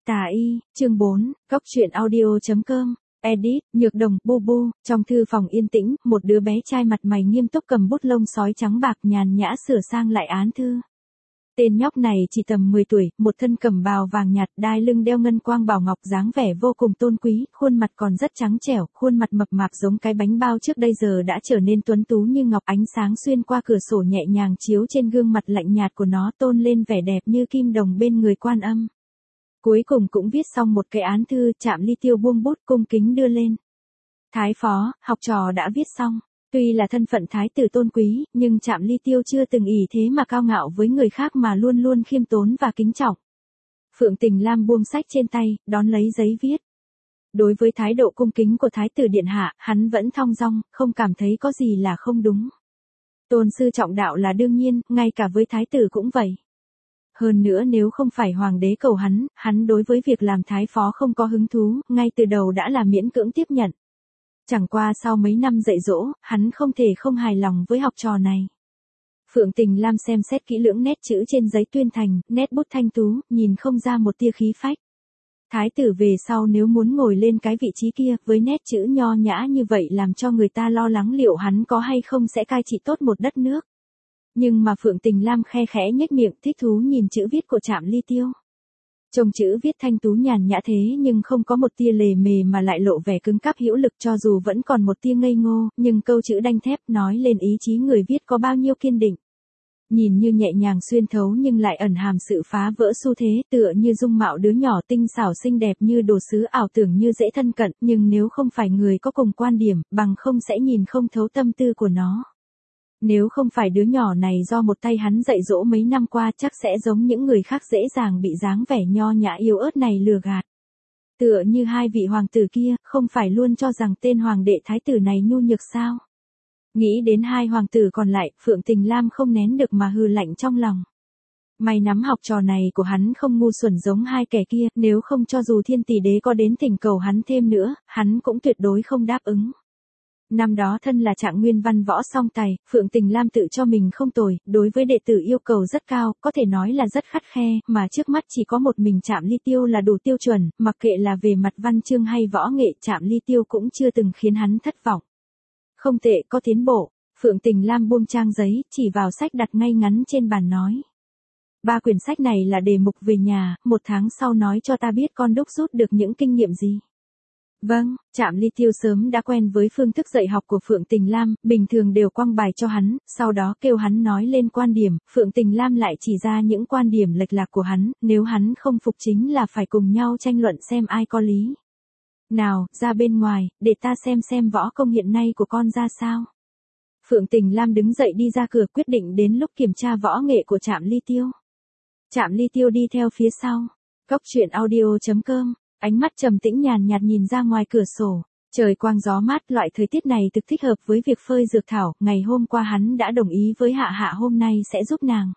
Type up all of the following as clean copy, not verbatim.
Tà y, chương 4, Cốc truyện audio.com, edit, Nhược Đồng, bu bu, trong thư phòng yên tĩnh, một đứa bé trai mặt mày nghiêm túc cầm bút lông sói trắng bạc nhàn nhã sửa sang lại án thư. Tên nhóc này chỉ tầm 10 tuổi, một thân cẩm bào vàng nhạt, đai lưng đeo ngân quang bảo ngọc dáng vẻ vô cùng tôn quý, khuôn mặt còn rất trắng trẻo, khuôn mặt mập mạp giống cái bánh bao trước đây giờ đã trở nên tuấn tú như ngọc, ánh sáng xuyên qua cửa sổ nhẹ nhàng chiếu trên gương mặt lạnh nhạt của nó tôn lên vẻ đẹp như kim đồng bên người Quan Âm. Cuối cùng cũng viết xong một cái án thư, Trạm Ly Tiêu buông bút cung kính đưa lên. Thái phó, học trò đã viết xong. Tuy là thân phận thái tử tôn quý, nhưng Trạm Ly Tiêu chưa từng ỷ thế mà cao ngạo với người khác mà luôn luôn khiêm tốn và kính trọng. Phượng Tình Lam buông sách trên tay, đón lấy giấy viết. Đối với thái độ cung kính của thái tử điện hạ, hắn vẫn thong dong, không cảm thấy có gì là không đúng. Tôn sư trọng đạo là đương nhiên, ngay cả với thái tử cũng vậy. Hơn nữa nếu không phải hoàng đế cầu hắn đối với việc làm thái phó không có hứng thú, ngay từ đầu đã là miễn cưỡng tiếp nhận. Chẳng qua sau mấy năm dạy dỗ, hắn không thể không hài lòng với học trò này. Phượng Tình Lam xem xét kỹ lưỡng nét chữ trên giấy tuyên thành, nét bút thanh tú, nhìn không ra một tia khí phách. Thái tử về sau nếu muốn ngồi lên cái vị trí kia, với nét chữ nho nhã như vậy làm cho người ta lo lắng liệu hắn có hay không sẽ cai trị tốt một đất nước. Nhưng mà Phượng Tình Lam khe khẽ nhếch miệng thích thú nhìn chữ viết của Trạm Ly Tiêu. Trông chữ viết thanh tú nhàn nhã thế nhưng không có một tia lề mề mà lại lộ vẻ cứng cáp hữu lực, cho dù vẫn còn một tia ngây ngô, nhưng câu chữ đanh thép nói lên ý chí người viết có bao nhiêu kiên định. Nhìn như nhẹ nhàng xuyên thấu nhưng lại ẩn hàm sự phá vỡ xu thế, tựa như dung mạo đứa nhỏ tinh xảo xinh đẹp như đồ sứ ảo tưởng như dễ thân cận, nhưng nếu không phải người có cùng quan điểm, bằng không sẽ nhìn không thấu tâm tư của nó. Nếu không phải đứa nhỏ này do một tay hắn dạy dỗ mấy năm qua chắc sẽ giống những người khác dễ dàng bị dáng vẻ nho nhã yếu ớt này lừa gạt. Tựa như hai vị hoàng tử kia, không phải luôn cho rằng tên hoàng đệ thái tử này nhu nhược sao? Nghĩ đến hai hoàng tử còn lại, Phượng Tình Lam không nén được mà hừ lạnh trong lòng. May nắm học trò này của hắn không ngu xuẩn giống hai kẻ kia, nếu không cho dù thiên tỷ đế có đến thỉnh cầu hắn thêm nữa, hắn cũng tuyệt đối không đáp ứng. Năm đó thân là trạng nguyên văn võ song tài, Phượng Tình Lam tự cho mình không tồi, đối với đệ tử yêu cầu rất cao, có thể nói là rất khắt khe, mà trước mắt chỉ có một mình Trạm Ly Tiêu là đủ tiêu chuẩn, mặc kệ là về mặt văn chương hay võ nghệ, Trạm Ly Tiêu cũng chưa từng khiến hắn thất vọng. Không tệ, có tiến bộ. Phượng Tình Lam buông trang giấy, chỉ vào sách đặt ngay ngắn trên bàn nói. 3 quyển sách này là đề mục về nhà, 1 tháng sau nói cho ta biết con đúc rút được những kinh nghiệm gì. Vâng, Trạm Ly Tiêu sớm đã quen với phương thức dạy học của Phượng Tình Lam, bình thường đều quăng bài cho hắn, sau đó kêu hắn nói lên quan điểm, Phượng Tình Lam lại chỉ ra những quan điểm lệch lạc của hắn, nếu hắn không phục chính là phải cùng nhau tranh luận xem ai có lý. Nào, ra bên ngoài, để ta xem võ công hiện nay của con ra sao. Phượng Tình Lam đứng dậy đi ra cửa quyết định đến lúc kiểm tra võ nghệ của Trạm Ly Tiêu. Trạm Ly Tiêu đi theo phía sau. Cốc truyện audio.com. Ánh mắt trầm tĩnh nhàn nhạt nhìn ra ngoài cửa sổ, trời quang gió mát, loại thời tiết này thực thích hợp với việc phơi dược thảo, ngày hôm qua hắn đã đồng ý với Hạ Hạ hôm nay sẽ giúp nàng.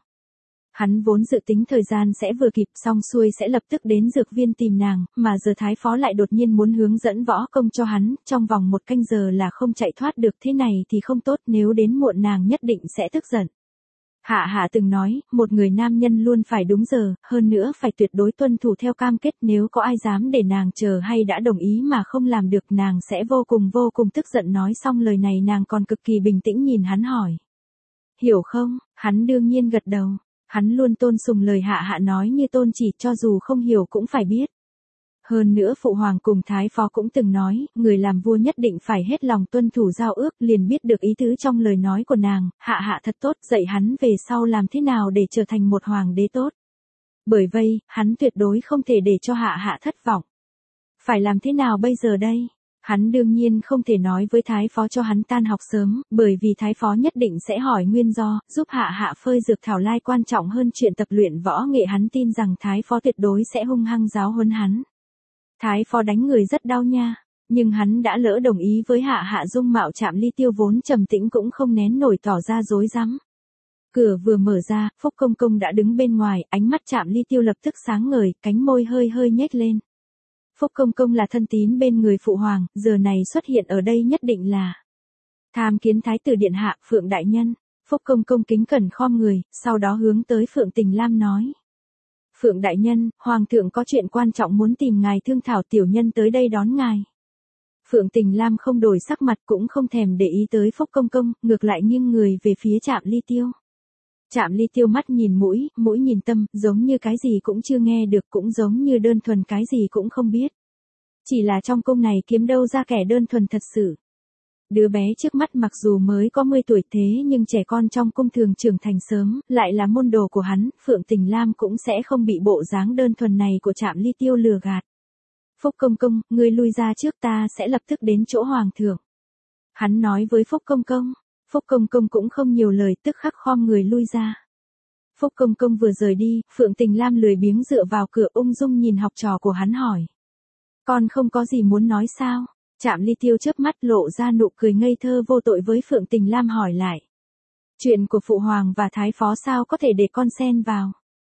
Hắn vốn dự tính thời gian sẽ vừa kịp xong xuôi sẽ lập tức đến dược viên tìm nàng, mà giờ thái phó lại đột nhiên muốn hướng dẫn võ công cho hắn, trong vòng 1 canh giờ là không chạy thoát được, thế này thì không tốt, nếu đến muộn nàng nhất định sẽ tức giận. Hạ Hạ từng nói, một người nam nhân luôn phải đúng giờ, hơn nữa phải tuyệt đối tuân thủ theo cam kết, nếu có ai dám để nàng chờ hay đã đồng ý mà không làm được nàng sẽ vô cùng tức giận. Nói xong lời này nàng còn cực kỳ bình tĩnh nhìn hắn hỏi. Hiểu không? Hắn đương nhiên gật đầu, hắn luôn tôn sùng lời Hạ Hạ nói như tôn chỉ, cho dù không hiểu cũng phải biết. Hơn nữa phụ hoàng cùng thái phó cũng từng nói, người làm vua nhất định phải hết lòng tuân thủ giao ước, liền biết được ý tứ trong lời nói của nàng, Hạ Hạ thật tốt, dạy hắn về sau làm thế nào để trở thành một hoàng đế tốt. Bởi vậy, hắn tuyệt đối không thể để cho Hạ Hạ thất vọng. Phải làm thế nào bây giờ đây? Hắn đương nhiên không thể nói với thái phó cho hắn tan học sớm, bởi vì thái phó nhất định sẽ hỏi nguyên do, giúp Hạ Hạ phơi dược thảo lai quan trọng hơn chuyện tập luyện võ nghệ, hắn tin rằng thái phó tuyệt đối sẽ hung hăng giáo huấn hắn. Thái phó đánh người rất đau nha, nhưng hắn đã lỡ đồng ý với Hạ Hạ, dung mạo Trạm Ly Tiêu vốn trầm tĩnh cũng không nén nổi tỏ ra rối rắm. Cửa vừa mở ra, Phúc Công Công đã đứng bên ngoài, ánh mắt Trạm Ly Tiêu lập tức sáng ngời, cánh môi hơi nhếch lên. Phúc Công Công là thân tín bên người phụ hoàng, giờ này xuất hiện ở đây nhất định là tham kiến thái tử điện hạ, Phượng đại nhân. Phúc Công Công kính cẩn khom người, sau đó hướng tới Phượng Tình Lam nói. Phượng đại nhân, hoàng thượng có chuyện quan trọng muốn tìm ngài thương thảo, tiểu nhân tới đây đón ngài. Phượng Tình Lam không đổi sắc mặt cũng không thèm để ý tới Phúc Công Công, ngược lại nghiêng người về phía Trạm Ly Tiêu. Trạm Ly Tiêu mắt nhìn mũi, mũi nhìn tâm, giống như cái gì cũng chưa nghe được, cũng giống như đơn thuần cái gì cũng không biết. Chỉ là trong cung này kiếm đâu ra kẻ đơn thuần thật sự. Đứa bé trước mắt mặc dù mới có 10 tuổi thế nhưng trẻ con trong cung thường trưởng thành sớm, lại là môn đồ của hắn, Phượng Tình Lam cũng sẽ không bị bộ dáng đơn thuần này của Trạm Ly Tiêu lừa gạt. Phúc Công Công, ngươi lui ra trước, ta sẽ lập tức đến chỗ hoàng thượng. Hắn nói với Phúc Công Công. Phúc Công Công cũng không nhiều lời, tức khắc khom người lui ra. Phúc Công Công vừa rời đi, Phượng Tình Lam lười biếng dựa vào cửa ung dung nhìn học trò của hắn hỏi. Con không có gì muốn nói sao? Trạm Ly Tiêu chớp mắt lộ ra nụ cười ngây thơ vô tội với Phượng Tình Lam hỏi lại. Chuyện của Phụ Hoàng và Thái Phó sao có thể để con xen vào?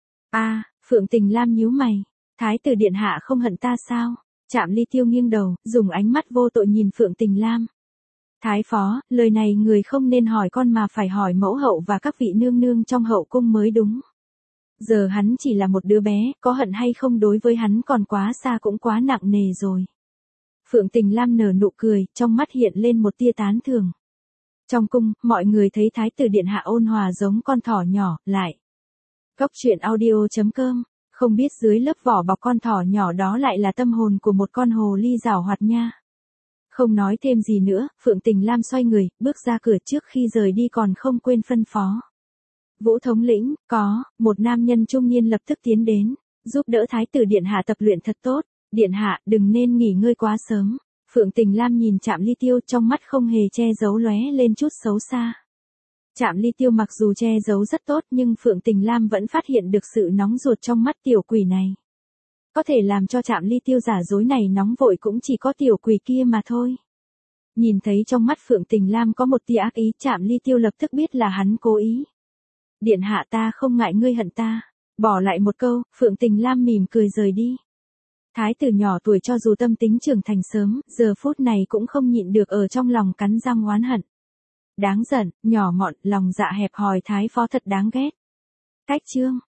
Phượng Tình Lam nhíu mày. Thái tử điện hạ không hận ta sao? Trạm Ly Tiêu nghiêng đầu, dùng ánh mắt vô tội nhìn Phượng Tình Lam. Thái Phó, lời này người không nên hỏi con mà phải hỏi mẫu hậu và các vị nương nương trong hậu cung mới đúng. Giờ hắn chỉ là một đứa bé, có hận hay không đối với hắn còn quá xa cũng quá nặng nề rồi. Phượng Tình Lam nở nụ cười, trong mắt hiện lên một tia tán thưởng. Trong cung, mọi người thấy Thái tử điện hạ ôn hòa giống con thỏ nhỏ, lại. Góc truyện audio.com, không biết dưới lớp vỏ bọc con thỏ nhỏ đó lại là tâm hồn của một con hồ ly giảo hoạt nha. Không nói thêm gì nữa, Phượng Tình Lam xoay người, bước ra cửa, trước khi rời đi còn không quên phân phó. Vũ thống lĩnh, một nam nhân trung niên lập tức tiến đến, giúp đỡ Thái tử điện hạ tập luyện thật tốt. Điện hạ, đừng nên nghỉ ngơi quá sớm. Phượng Tình Lam nhìn Trạm Ly Tiêu, trong mắt không hề che giấu lóe lên chút xấu xa. Trạm Ly Tiêu mặc dù che giấu rất tốt nhưng Phượng Tình Lam vẫn phát hiện được sự nóng ruột trong mắt tiểu quỷ này. Có thể làm cho Trạm Ly Tiêu giả dối này nóng vội cũng chỉ có tiểu quỷ kia mà thôi. Nhìn thấy trong mắt Phượng Tình Lam có một tia ác ý, Trạm Ly Tiêu lập tức biết là hắn cố ý. Điện hạ, ta không ngại ngươi hận ta. Bỏ lại một câu, Phượng Tình Lam mỉm cười rời đi. Thái tử nhỏ tuổi cho dù tâm tính trưởng thành sớm, giờ phút này cũng không nhịn được ở trong lòng cắn răng oán hận. Đáng giận, nhỏ mọn, lòng dạ hẹp hòi Thái Phó thật đáng ghét. Cách chương